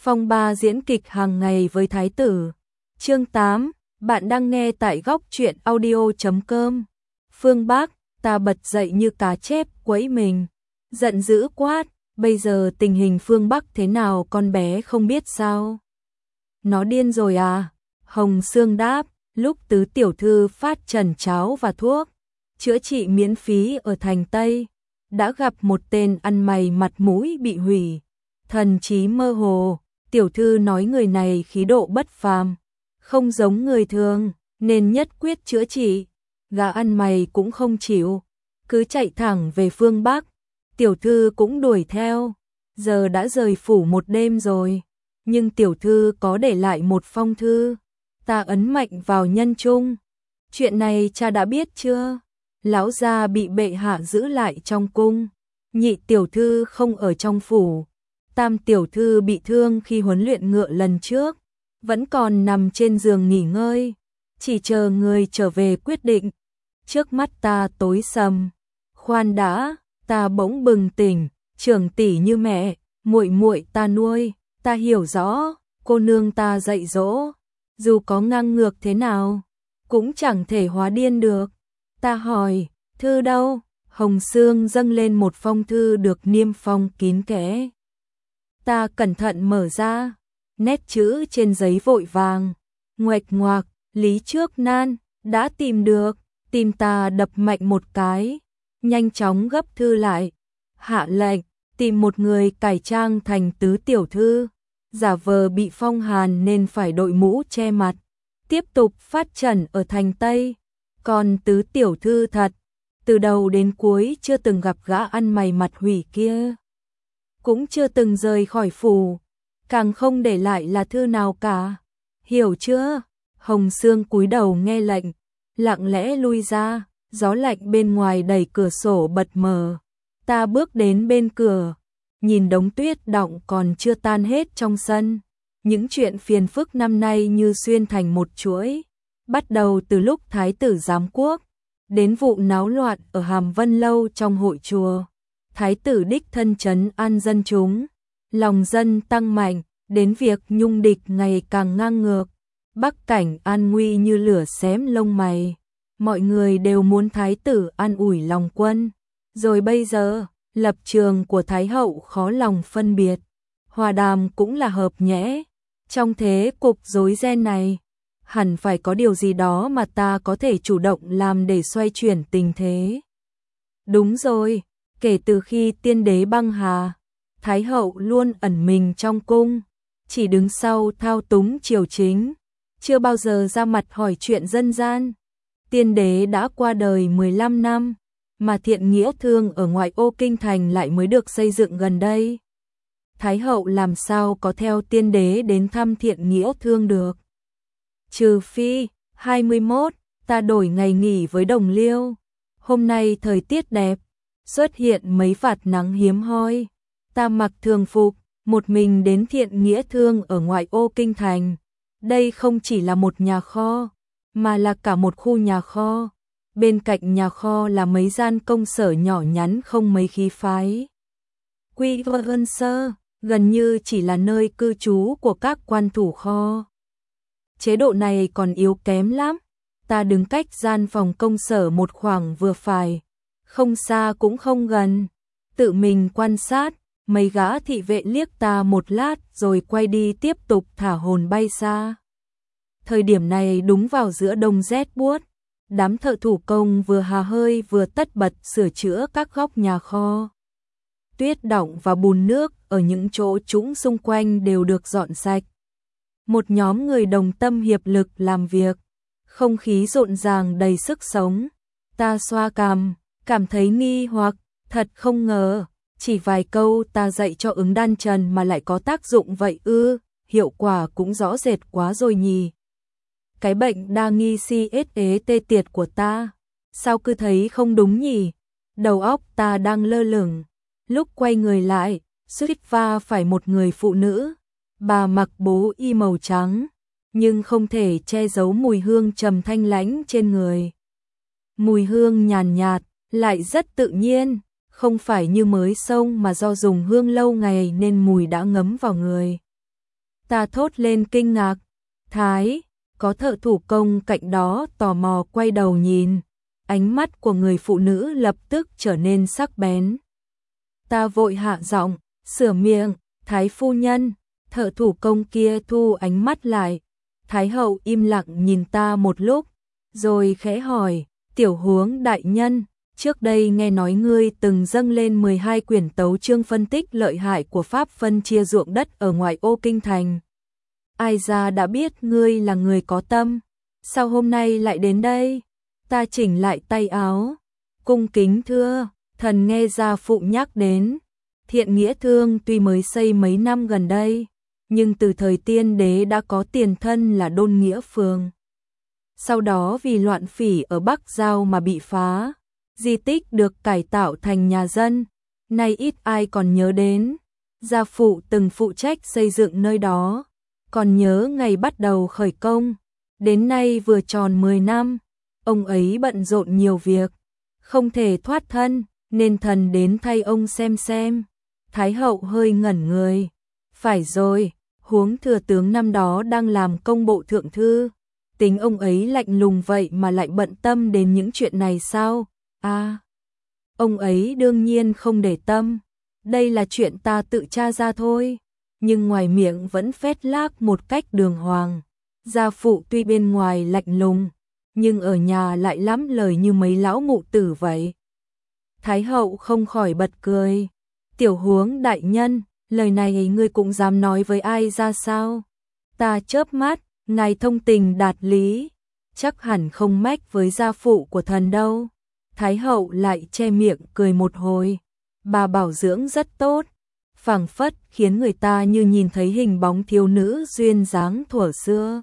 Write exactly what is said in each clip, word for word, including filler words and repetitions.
Phong ba diễn kịch hàng ngày với thái tử. Chương tám, bạn đang nghe tại góc truyện audio chấm com. Phương Bắc, ta bật dậy như cá chép quẫy mình, giận dữ quát, bây giờ tình hình Phương Bắc thế nào con bé không biết sao? Nó điên rồi à? Hồng Sương đáp, lúc tứ tiểu thư phát trần cháo và thuốc chữa trị miễn phí ở thành Tây, đã gặp một tên ăn mày mặt mũi bị hủy, thần trí mơ hồ. Tiểu thư nói người này khí độ bất phàm, không giống người thường, nên nhất quyết chữa trị. Gã ăn mày cũng không chịu, cứ chạy thẳng về phương Bắc. Tiểu thư cũng đuổi theo, giờ đã rời phủ một đêm rồi, nhưng tiểu thư có để lại một phong thư. Ta ấn mạnh vào nhân trung. Chuyện này cha đã biết chưa? Lão gia bị bệ hạ giữ lại trong cung, nhị tiểu thư không ở trong phủ, tam tiểu thư bị thương khi huấn luyện ngựa lần trước, vẫn còn nằm trên giường nghỉ ngơi, chỉ chờ người trở về quyết định. Trước mắt ta tối sầm. Khoan đã, ta bỗng bừng tỉnh, trưởng tỷ như mẹ, muội muội ta nuôi, ta hiểu rõ, cô nương ta dạy dỗ, dù có ngang ngược thế nào, cũng chẳng thể hóa điên được. Ta hỏi, thư đâu? Hồng Sương dâng lên một phong thư được niêm phong kín kẽ. Ta cẩn thận mở ra, nét chữ trên giấy vội vàng, ngoạch ngoạc, Lý Trước Nan, đã tìm được. Tim ta đập mạnh một cái, nhanh chóng gấp thư lại, hạ lệnh, tìm một người cải trang thành tứ tiểu thư, giả vờ bị phong hàn nên phải đội mũ che mặt, tiếp tục phát trần ở thành Tây. Còn tứ tiểu thư thật, từ đầu đến cuối chưa từng gặp gã ăn mày mặt hủy kia, cũng chưa từng rời khỏi phủ, càng không để lại là thư nào cả. Hiểu chưa? Hồng Sương cúi đầu nghe lệnh, lặng lẽ lui ra, gió lạnh bên ngoài đẩy cửa sổ bật mở. Ta bước đến bên cửa, nhìn đống tuyết đọng còn chưa tan hết trong sân. Những chuyện phiền phức năm nay như xuyên thành một chuỗi, bắt đầu từ lúc thái tử giám quốc, đến vụ náo loạn ở Hàm Vân Lâu trong hội chùa. Thái tử đích thân trấn an dân chúng, lòng dân tăng mạnh, đến việc nhung địch ngày càng ngang ngược. Bắc cảnh an nguy như lửa xém lông mày, mọi người đều muốn thái tử an ủi lòng quân. Rồi bây giờ, lập trường của thái hậu khó lòng phân biệt, hòa đàm cũng là hợp nhẽ. Trong thế cục rối ren này, hẳn phải có điều gì đó mà ta có thể chủ động làm để xoay chuyển tình thế. Đúng rồi, kể từ khi tiên đế băng hà, thái hậu luôn ẩn mình trong cung, chỉ đứng sau thao túng triều chính, chưa bao giờ ra mặt hỏi chuyện dân gian. Tiên đế đã qua đời mười lăm năm, mà Thiện Nghĩa Thương ở ngoại ô kinh thành lại mới được xây dựng gần đây. Thái hậu làm sao có theo tiên đế đến thăm Thiện Nghĩa Thương được? Trừ phi, hai mươi mốt, ta đổi ngày nghỉ với đồng liêu. Hôm nay thời tiết đẹp, xuất hiện mấy vạt nắng hiếm hoi. Ta mặc thường phục, một mình đến Thiện Nghĩa Thương ở ngoại ô kinh thành. Đây không chỉ là một nhà kho, mà là cả một khu nhà kho. Bên cạnh nhà kho là mấy gian công sở nhỏ nhắn không mấy khí phái. Quy vân sơ, gần như chỉ là nơi cư trú của các quan thủ kho. Chế độ này còn yếu kém lắm. Ta đứng cách gian phòng công sở một khoảng vừa phải, không xa cũng không gần. Tự mình quan sát, mấy gã thị vệ liếc ta một lát rồi quay đi tiếp tục thả hồn bay xa. Thời điểm này đúng vào giữa đông rét buốt, đám thợ thủ công vừa hà hơi vừa tất bật sửa chữa các góc nhà kho. Tuyết đọng và bùn nước ở những chỗ trũng xung quanh đều được dọn sạch. Một nhóm người đồng tâm hiệp lực làm việc, không khí rộn ràng đầy sức sống. Ta xoa cằm, cảm thấy nghi hoặc, thật không ngờ, chỉ vài câu ta dạy cho ứng đan trần mà lại có tác dụng vậy ư, hiệu quả cũng rõ rệt quá rồi nhỉ. Cái bệnh đa nghi si ết ế tê tiệt của ta, sao cứ thấy không đúng nhỉ? Đầu óc ta đang lơ lửng, lúc quay người lại, suýt va phải một người phụ nữ. Bà mặc bố y màu trắng, nhưng không thể che giấu mùi hương trầm thanh lãnh trên người. Mùi hương nhàn nhạt, lại rất tự nhiên, không phải như mới xông mà do dùng hương lâu ngày nên mùi đã ngấm vào người. Ta thốt lên kinh ngạc. Thái, có thợ thủ công cạnh đó tò mò quay đầu nhìn. Ánh mắt của người phụ nữ lập tức trở nên sắc bén. Ta vội hạ giọng, sửa miệng, Thái phu nhân. Thợ thủ công kia thu ánh mắt lại. Thái hậu im lặng nhìn ta một lúc, rồi khẽ hỏi, tiểu huống đại nhân, trước đây nghe nói ngươi từng dâng lên mười hai quyển tấu chương phân tích lợi hại của pháp phân chia ruộng đất ở ngoại ô kinh thành. Ai ra đã biết ngươi là người có tâm, sao hôm nay lại đến đây? Ta chỉnh lại tay áo, cung kính thưa, thần nghe gia phụ nhắc đến, Thiện Nghĩa Thương tuy mới xây mấy năm gần đây, nhưng từ thời tiên đế đã có tiền thân là Đôn Nghĩa Phường. Sau đó vì loạn phỉ ở Bắc Giao mà bị phá, di tích được cải tạo thành nhà dân, nay ít ai còn nhớ đến. Gia phụ từng phụ trách xây dựng nơi đó, còn nhớ ngày bắt đầu khởi công, đến nay vừa tròn mười năm, ông ấy bận rộn nhiều việc, không thể thoát thân, nên thần đến thay ông xem xem. Thái hậu hơi ngẩn người, phải rồi, huống thừa tướng năm đó đang làm công bộ thượng thư, tính ông ấy lạnh lùng vậy mà lại bận tâm đến những chuyện này sao? À, ông ấy đương nhiên không để tâm, đây là chuyện ta tự tra ra thôi, nhưng ngoài miệng vẫn phét lác một cách đường hoàng. Gia phụ tuy bên ngoài lạnh lùng, nhưng ở nhà lại lắm lời như mấy lão mụ tử vậy. Thái hậu không khỏi bật cười, tiểu huống đại nhân, lời này ngươi cũng dám nói với ai ra sao? Ta chớp mắt, ngài thông tình đạt lý, chắc hẳn không mách với gia phụ của thần đâu. Thái hậu lại che miệng cười một hồi, bà bảo dưỡng rất tốt, phảng phất khiến người ta như nhìn thấy hình bóng thiếu nữ duyên dáng thuở xưa.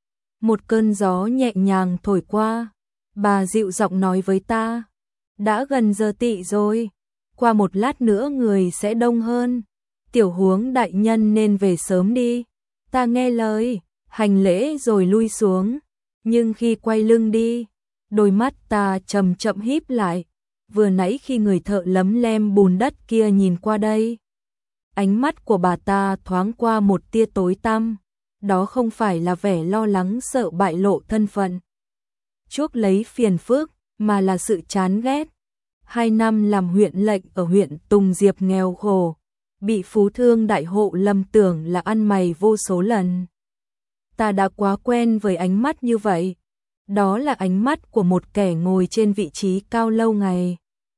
Một cơn gió nhẹ nhàng thổi qua, bà dịu giọng nói với ta, đã gần giờ tỵ rồi, qua một lát nữa người sẽ đông hơn, tiểu huống đại nhân nên về sớm đi. Ta nghe lời, hành lễ rồi lui xuống, nhưng khi quay lưng đi, đôi mắt ta chậm chậm híp lại, vừa nãy khi người thợ lấm lem bùn đất kia nhìn qua đây, ánh mắt của bà ta thoáng qua một tia tối tăm, đó không phải là vẻ lo lắng sợ bại lộ thân phận, chuốc lấy phiền phức, mà là sự chán ghét. Hai năm làm huyện lệnh ở huyện Tùng Diệp nghèo khổ, bị phú thương đại hộ lầm tưởng là ăn mày vô số lần. Ta đã quá quen với ánh mắt như vậy, đó là ánh mắt của một kẻ ngồi trên vị trí cao lâu ngày,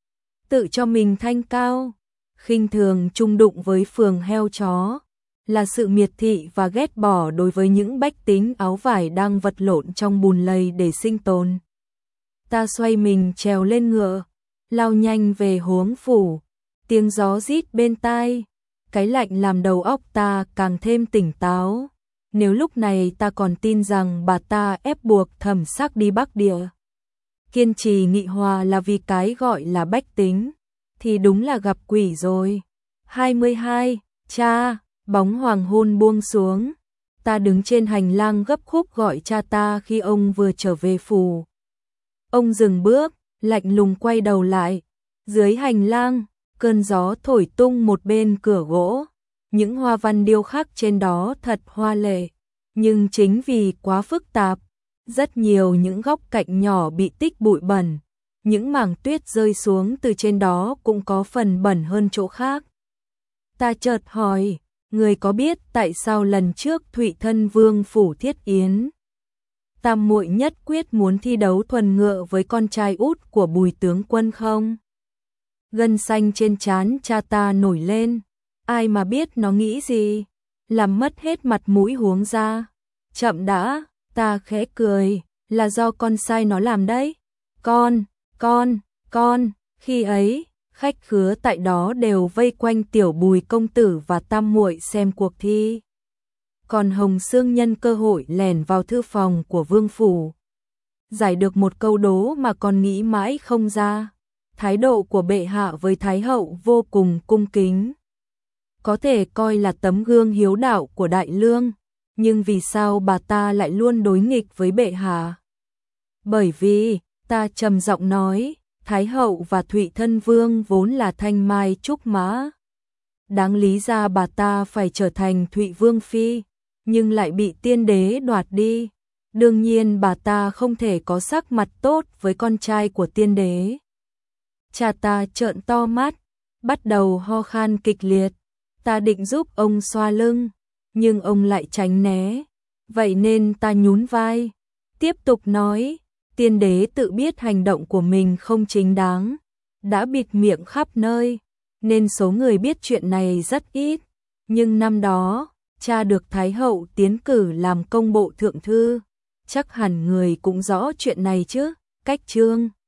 tự cho mình thanh cao, khinh thường chung đụng với phường heo chó, là sự miệt thị và ghét bỏ đối với những bách tính áo vải đang vật lộn trong bùn lầy để sinh tồn. Ta xoay mình trèo lên ngựa, lao nhanh về Huống phủ, tiếng gió rít bên tai, cái lạnh làm đầu óc ta càng thêm tỉnh táo. Nếu lúc này ta còn tin rằng bà ta ép buộc Thẩm Sắc đi Bắc Địa, kiên trì nghị hòa là vì cái gọi là bách tính, thì đúng là gặp quỷ rồi. hai mươi hai, cha, bóng hoàng hôn buông xuống, ta đứng trên hành lang gấp khúc gọi cha ta khi ông vừa trở về phủ. Ông dừng bước, lạnh lùng quay đầu lại, dưới hành lang, cơn gió thổi tung một bên cửa gỗ, những hoa văn điêu khắc trên đó thật hoa lệ, nhưng chính vì quá phức tạp, rất nhiều những góc cạnh nhỏ bị tích bụi bẩn, những mảng tuyết rơi xuống từ trên đó cũng có phần bẩn hơn chỗ khác. Ta chợt hỏi, người có biết tại sao lần trước Thụy Thân Vương phủ Thiết Yến, tam muội nhất quyết muốn thi đấu thuần ngựa với con trai út của Bùi tướng quân không? Gân xanh trên trán cha ta nổi lên, ai mà biết nó nghĩ gì, làm mất hết mặt mũi Huống gia. Chậm đã, ta khẽ cười, là do con sai nó làm đấy. Con, con, con, khi ấy, khách khứa tại đó đều vây quanh tiểu Bùi công tử và tam muội xem cuộc thi. Còn Hồng Sương nhân cơ hội lẻn vào thư phòng của vương phủ, giải được một câu đố mà con nghĩ mãi không ra. Thái độ của bệ hạ với Thái hậu vô cùng cung kính, có thể coi là tấm gương hiếu đạo của đại lương, nhưng vì sao bà ta lại luôn đối nghịch với bệ hạ? Bởi vì, ta trầm giọng nói, Thái hậu và Thụy Thân Vương vốn là thanh mai trúc mã, đáng lý ra bà ta phải trở thành Thụy Vương phi, nhưng lại bị tiên đế đoạt đi. Đương nhiên bà ta không thể có sắc mặt tốt với con trai của tiên đế. Cha ta trợn to mắt, bắt đầu ho khan kịch liệt. Ta định giúp ông xoa lưng, nhưng ông lại tránh né. Vậy nên ta nhún vai, tiếp tục nói, tiên đế tự biết hành động của mình không chính đáng, đã bịt miệng khắp nơi, nên số người biết chuyện này rất ít. Nhưng năm đó, cha được Thái hậu tiến cử làm công bộ thượng thư, chắc hẳn người cũng rõ chuyện này chứ. Cách chương